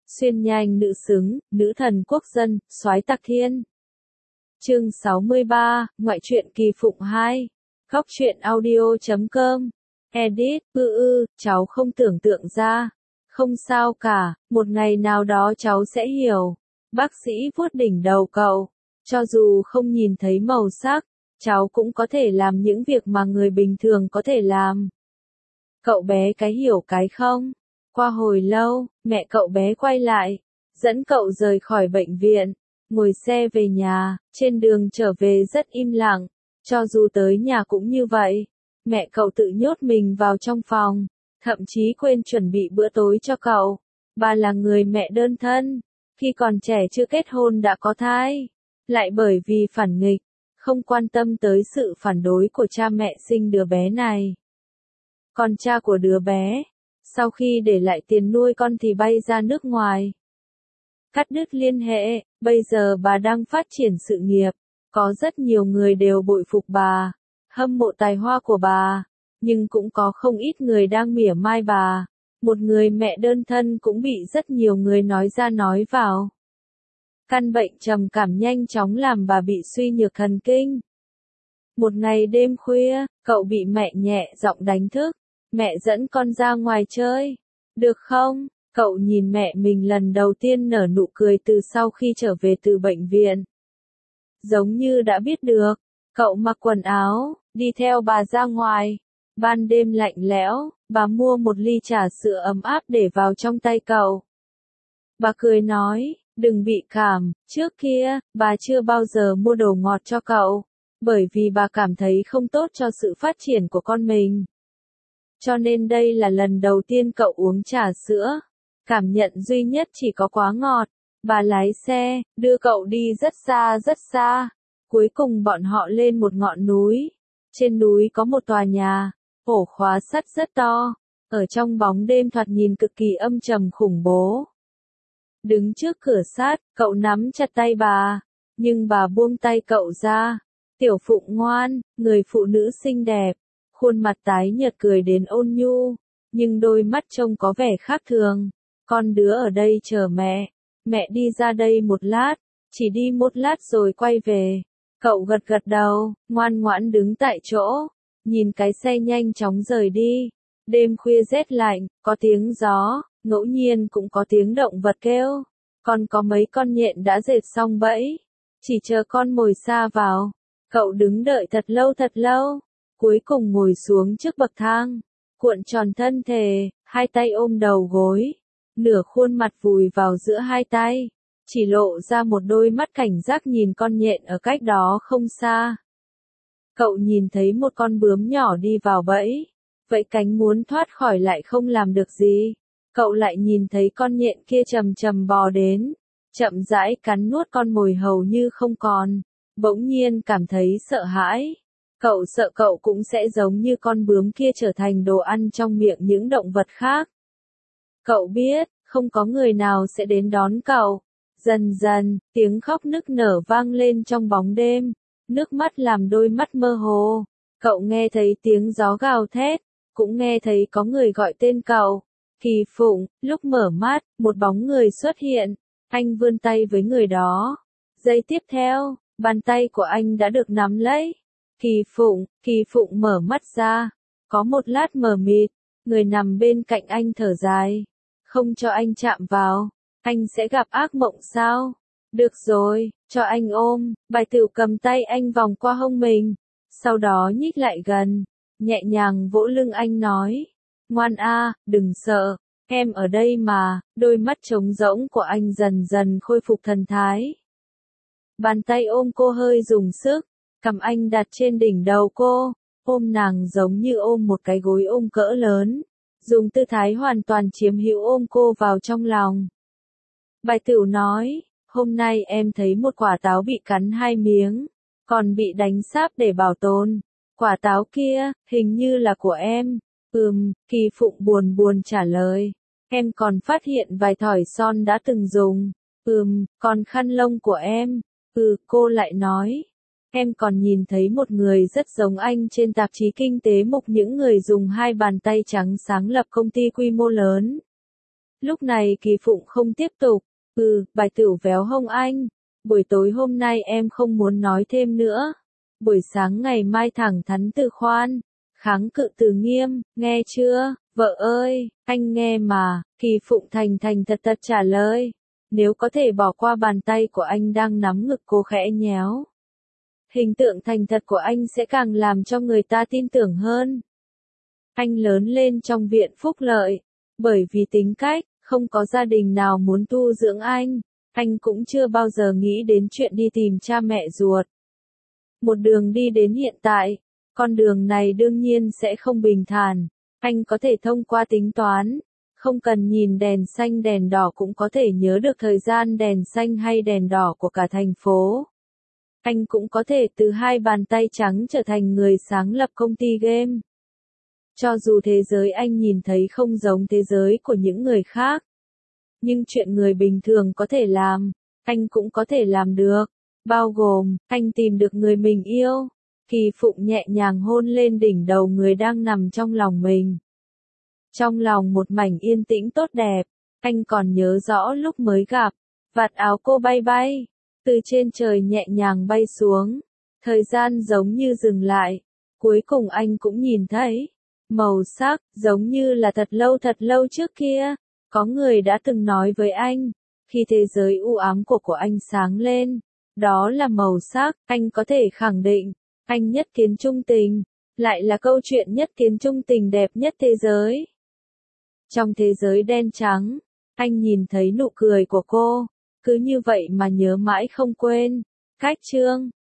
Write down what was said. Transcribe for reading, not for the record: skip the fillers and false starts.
Xuyên nhanh nữ xứng, nữ thần quốc dân, soái tạc thiên. Chương 63, Ngoại truyện Kỳ Phụng 2. Góc truyện audio.com. Edit, cháu không tưởng tượng ra. Không sao cả, một ngày nào đó cháu sẽ hiểu. Bác sĩ vuốt đỉnh đầu cậu. Cho dù không nhìn thấy màu sắc, cháu cũng có thể làm những việc mà người bình thường có thể làm. Cậu bé cái hiểu cái không? Qua hồi lâu, mẹ cậu bé quay lại, dẫn cậu rời khỏi bệnh viện, ngồi xe về nhà, trên đường trở về rất im lặng, cho dù tới nhà cũng như vậy. Mẹ cậu tự nhốt mình vào trong phòng, thậm chí quên chuẩn bị bữa tối cho cậu. Bà là người mẹ đơn thân, khi còn trẻ chưa kết hôn đã có thai, lại bởi vì phản nghịch, không quan tâm tới sự phản đối của cha mẹ sinh đứa bé này. Còn cha của đứa bé, sau khi để lại tiền nuôi con thì bay ra nước ngoài. Cắt đứt liên hệ, bây giờ bà đang phát triển sự nghiệp, có rất nhiều người đều bội phục bà, hâm mộ tài hoa của bà, nhưng cũng có không ít người đang mỉa mai bà. Một người mẹ đơn thân cũng bị rất nhiều người nói ra nói vào. Căn bệnh trầm cảm nhanh chóng làm bà bị suy nhược thần kinh. Một ngày đêm khuya, cậu bị mẹ nhẹ giọng đánh thức. Mẹ dẫn con ra ngoài chơi, được không? Cậu nhìn mẹ mình lần đầu tiên nở nụ cười từ sau khi trở về từ bệnh viện. Giống như đã biết được, cậu mặc quần áo, đi theo bà ra ngoài. Ban đêm lạnh lẽo, bà mua một ly trà sữa ấm áp để vào trong tay cậu. Bà cười nói, đừng bị cảm, trước kia, bà chưa bao giờ mua đồ ngọt cho cậu, bởi vì bà cảm thấy không tốt cho sự phát triển của con mình. Cho nên đây là lần đầu tiên cậu uống trà sữa. Cảm nhận duy nhất chỉ có quá ngọt. Bà lái xe, đưa cậu đi rất xa rất xa. Cuối cùng bọn họ lên một ngọn núi. Trên núi có một tòa nhà, ổ khóa sắt rất to. Ở trong bóng đêm thoạt nhìn cực kỳ âm trầm khủng bố. Đứng trước cửa sắt, cậu nắm chặt tay bà. Nhưng bà buông tay cậu ra. Tiểu Phụng ngoan, người phụ nữ xinh đẹp. Khuôn mặt tái nhợt cười đến ôn nhu, nhưng đôi mắt trông có vẻ khác thường. Con đứa ở đây chờ mẹ. Mẹ đi ra đây một lát, chỉ đi một lát rồi quay về. Cậu gật gật đầu, ngoan ngoãn đứng tại chỗ, nhìn cái xe nhanh chóng rời đi. Đêm khuya rét lạnh, có tiếng gió, ngẫu nhiên cũng có tiếng động vật kêu. Còn có mấy con nhện đã dệt xong bẫy, chỉ chờ con mồi sa vào. Cậu đứng đợi thật lâu. Cuối cùng ngồi xuống trước bậc thang, cuộn tròn thân thể, hai tay ôm đầu gối, nửa khuôn mặt vùi vào giữa hai tay, chỉ lộ ra một đôi mắt cảnh giác nhìn con nhện ở cách đó không xa. Cậu nhìn thấy một con bướm nhỏ đi vào bẫy, vậy cánh muốn thoát khỏi lại không làm được gì. Cậu lại nhìn thấy con nhện kia chậm chậm bò đến, chậm rãi cắn nuốt con mồi hầu như không còn, bỗng nhiên cảm thấy sợ hãi. Cậu sợ cậu cũng sẽ giống như con bướm kia trở thành đồ ăn trong miệng những động vật khác. Cậu biết, không có người nào sẽ đến đón cậu. Dần dần, tiếng khóc nức nở vang lên trong bóng đêm, nước mắt làm đôi mắt mơ hồ. Cậu nghe thấy tiếng gió gào thét, cũng nghe thấy có người gọi tên cậu. Kỳ Phụng, lúc mở mắt, một bóng người xuất hiện, anh vươn tay với người đó. Giây tiếp theo, bàn tay của anh đã được nắm lấy. Kỳ Phụng mở mắt ra, có một lát mờ mịt, người nằm bên cạnh anh thở dài, không cho anh chạm vào, anh sẽ gặp ác mộng sao? Được rồi, cho anh ôm. Bài Tửu cầm tay anh vòng qua hông mình, sau đó nhích lại gần, nhẹ nhàng vỗ lưng anh nói, ngoan a, đừng sợ, em ở đây mà. Đôi mắt trống rỗng của anh dần dần khôi phục thần thái. Bàn tay ôm cô hơi dùng sức. Cầm anh đặt trên đỉnh đầu cô, ôm nàng giống như ôm một cái gối ôm cỡ lớn, dùng tư thái hoàn toàn chiếm hữu ôm cô vào trong lòng. Bài Tửu nói, hôm nay em thấy một quả táo bị cắn 2 miếng, còn bị đánh sáp để bảo tồn. Quả táo kia, hình như là của em. Kỳ Phụng buồn trả lời. Em còn phát hiện vài thỏi son đã từng dùng. Còn khăn lông của em. Cô lại nói. Em còn nhìn thấy một người rất giống anh trên tạp chí Kinh tế Mục, những người dùng 2 bàn tay trắng sáng lập công ty quy mô lớn. Lúc này Kỳ Phụng không tiếp tục. Bài tửu véo hông anh. Buổi tối hôm nay em không muốn nói thêm nữa. Buổi sáng ngày mai thẳng thắn từ khoan. Kháng cự từ nghiêm, nghe chưa, vợ ơi, anh nghe mà. Kỳ Phụng thành thành thật thật trả lời. Nếu có thể bỏ qua bàn tay của anh đang nắm ngực cô khẽ nhéo. Hình tượng thành thật của anh sẽ càng làm cho người ta tin tưởng hơn. Anh lớn lên trong viện phúc lợi. Bởi vì tính cách, không có gia đình nào muốn tu dưỡng anh. Anh cũng chưa bao giờ nghĩ đến chuyện đi tìm cha mẹ ruột. Một đường đi đến hiện tại. Con đường này đương nhiên sẽ không bình thản. Anh có thể thông qua tính toán. Không cần nhìn đèn xanh đèn đỏ cũng có thể nhớ được thời gian đèn xanh hay đèn đỏ của cả thành phố. Anh cũng có thể từ hai bàn tay trắng trở thành người sáng lập công ty game. Cho dù thế giới anh nhìn thấy không giống thế giới của những người khác. Nhưng chuyện người bình thường có thể làm, anh cũng có thể làm được. Bao gồm, anh tìm được người mình yêu. Kỳ Phụng nhẹ nhàng hôn lên đỉnh đầu người đang nằm trong lòng mình. Trong lòng một mảnh yên tĩnh tốt đẹp, anh còn nhớ rõ lúc mới gặp, vạt áo cô bay bay, từ trên trời nhẹ nhàng bay xuống. Thời gian giống như dừng lại, cuối cùng anh cũng nhìn thấy. Màu sắc, giống như là thật lâu trước kia, có người đã từng nói với anh, khi thế giới u ám của anh sáng lên, đó là màu sắc, anh có thể khẳng định, anh nhất kiến trung tình, lại là câu chuyện nhất kiến trung tình đẹp nhất thế giới. Trong thế giới đen trắng, anh nhìn thấy nụ cười của cô, cứ như vậy mà nhớ mãi không quên. Cách chương